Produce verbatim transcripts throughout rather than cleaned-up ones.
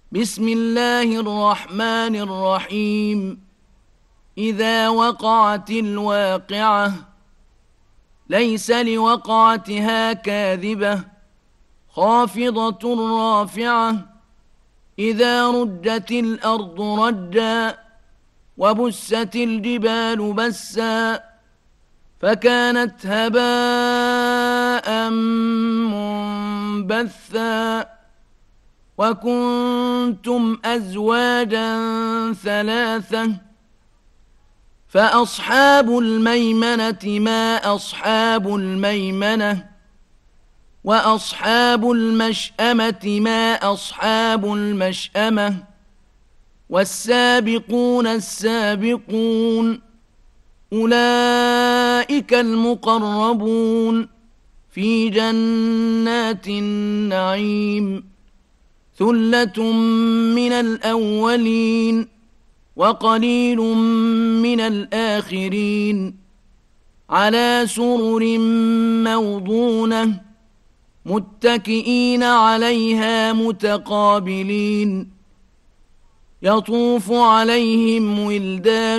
بسم الله الرحمن الرحيم. إذا وقعت الواقعة ليس لوقعتها كاذبة خافضة رافعة إذا رجت الأرض رجا وبست الجبال بسا فكانت هباء منبثا وكنتم أزواجا ثلاثة فأصحاب الميمنة ما أصحاب الميمنة وأصحاب المشأمة ما أصحاب المشأمة والسابقون السابقون أولئك المقربون في جنات النعيم ثلة من الأولين وقليل من الآخرين على سرر موضونة متكئين عليها متقابلين يطوف عليهم ولدان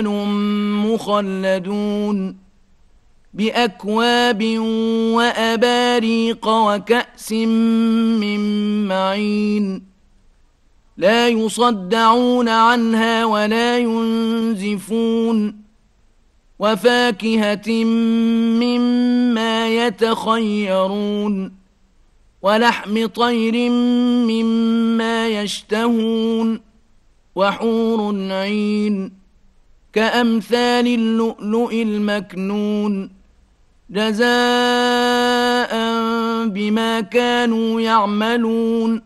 مخلدون بأكواب وأباريق وكأس من معين لا يصدعون عنها ولا ينزفون وفاكهة مما يتخيرون ولحم طير مما يشتهون وحور عين كأمثال اللؤلؤ المكنون جزاء بما كانوا يعملون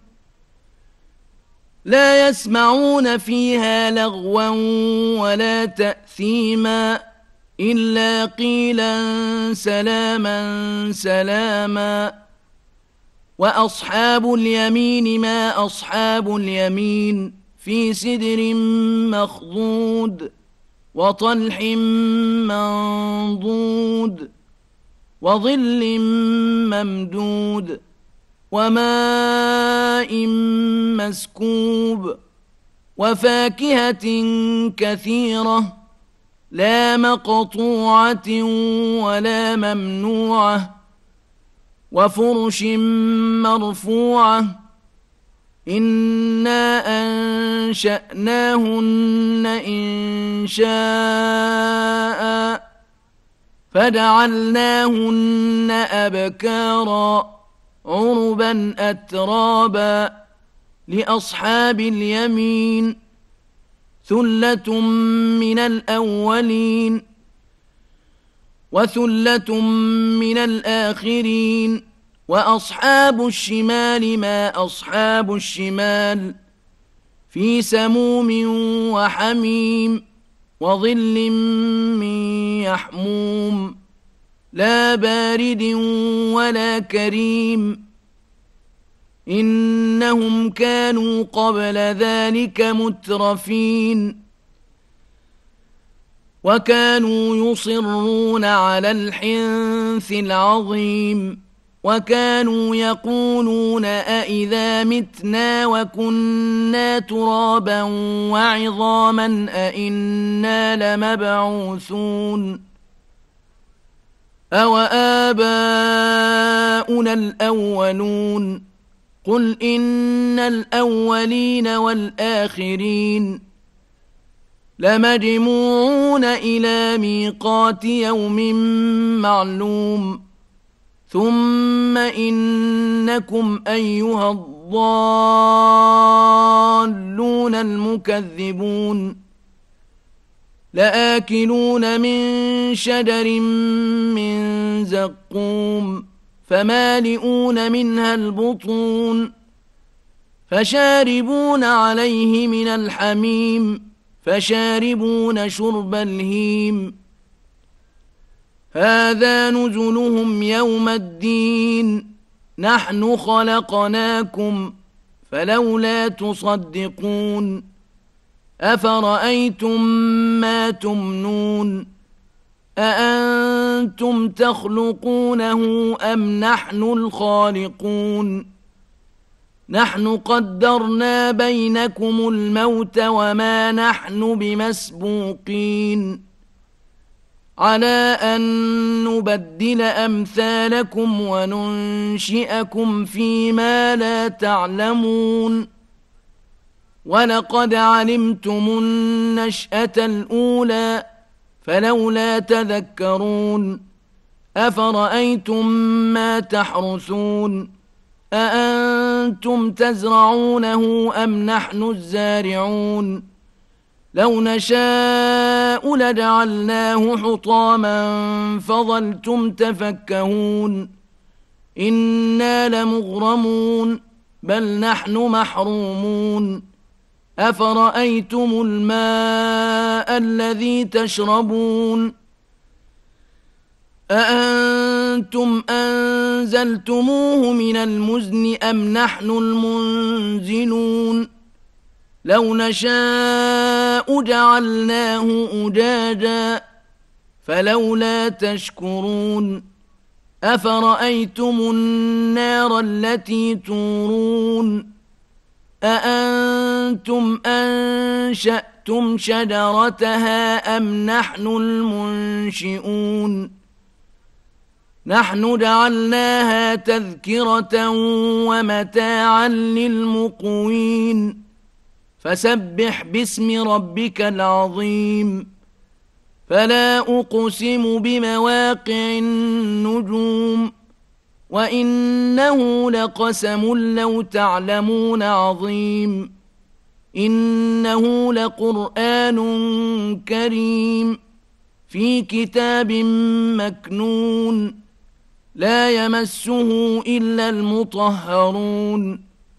لا يسمعون فيها لغوا ولا تأثيما إلا قيلا سلاما سلاما وأصحاب اليمين ما أصحاب اليمين في سدر مخضود وطلح منضود وظل ممدود وماء مسكوب وفاكهة كثيرة لا مقطوعة ولا ممنوعة وفرش مرفوعة إنا أنشأناهن إنشاء فجعلناهن أبكارا عربا أترابا لأصحاب اليمين ثلة من الأولين وثلة من الآخرين وأصحاب الشمال ما أصحاب الشمال في سموم وحميم وظل من يحموم لا بارد ولا كريم إنهم كانوا قبل ذلك مترفين وكانوا يصرون على الحنث العظيم وكانوا يقولون أئذا متنا وكنا ترابا وعظاما أئنا لمبعوثون أوآباؤنا الأولون قل إن الأولين والآخرين لمجموعون إلى ميقات يوم معلوم ثم إنكم أيها الضالون المكذبون لآكلون من شجر من زقوم فمالئون منها البطون فشاربون عليه من الحميم فشاربون شرب الهيم هذا نزلهم يوم الدين نحن خلقناكم فلولا تصدقون أفرأيتم ما تمنون أأنتم تخلقونه أم نحن الخالقون نحن قدرنا بينكم الموت وما نحن بمسبوقين على أن نبدل أمثالكم وننشئكم فيما لا تعلمون ولقد علمتم النشأة الأولى فلولا تذكرون أفرأيتم ما تحرثون أأنتم تزرعونه أم نحن الزارعون لو نشاء لجعلناه حطاما فظلتم تفكهون إنا لمغرمون بل نحن محرومون أفرأيتم الماء الذي تشربون أأنتم أنزلتموه من المزن أم نحن المنزلون لو نشاء جعلناه أجاجا فلولا تشكرون أفرأيتم النار التي تورون أأنتم أنشأتم شجرتها أم نحن المنشئون نحن جعلناها تذكرة ومتاعا للمقوين فسبح باسم ربك العظيم فلا أقسم بمواقع النجوم وإنه لقسم لو تعلمون عظيم إنه لقرآن كريم في كتاب مكنون لا يمسه إلا المطهرون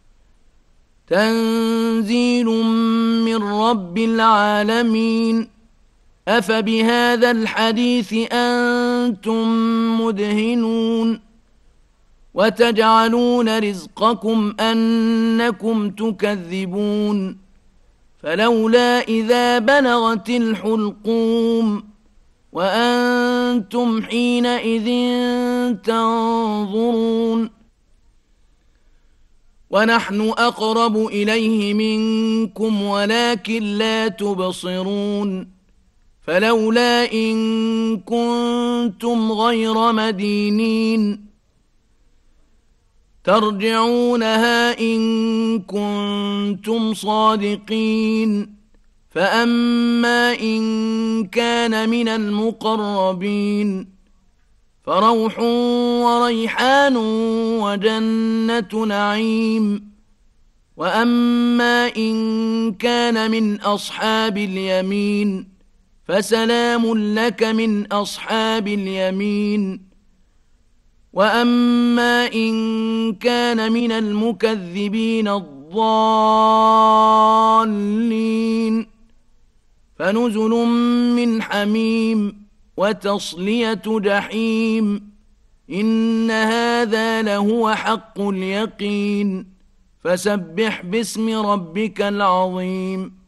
تنزيل من رب العالمين أفبهذا الحديث أنتم مدهنون وتجعلون رزقكم أنكم تكذبون فلولا إذا بلغت الحلقوم وأنتم حينئذ تنظرون ونحن أقرب إليه منكم ولكن لا تبصرون فلولا إن كنتم غير مدينين ترجعونها إن كنتم صادقين فأما إن كان من المقربين فروح وريحان وجنة نعيم وأما إن كان من أصحاب اليمين فسلام لك من أصحاب اليمين وأما إن كان من المكذبين الضالين فنزل من حميم وتصلية جحيم إن هذا لهو حق اليقين فسبح باسم ربك العظيم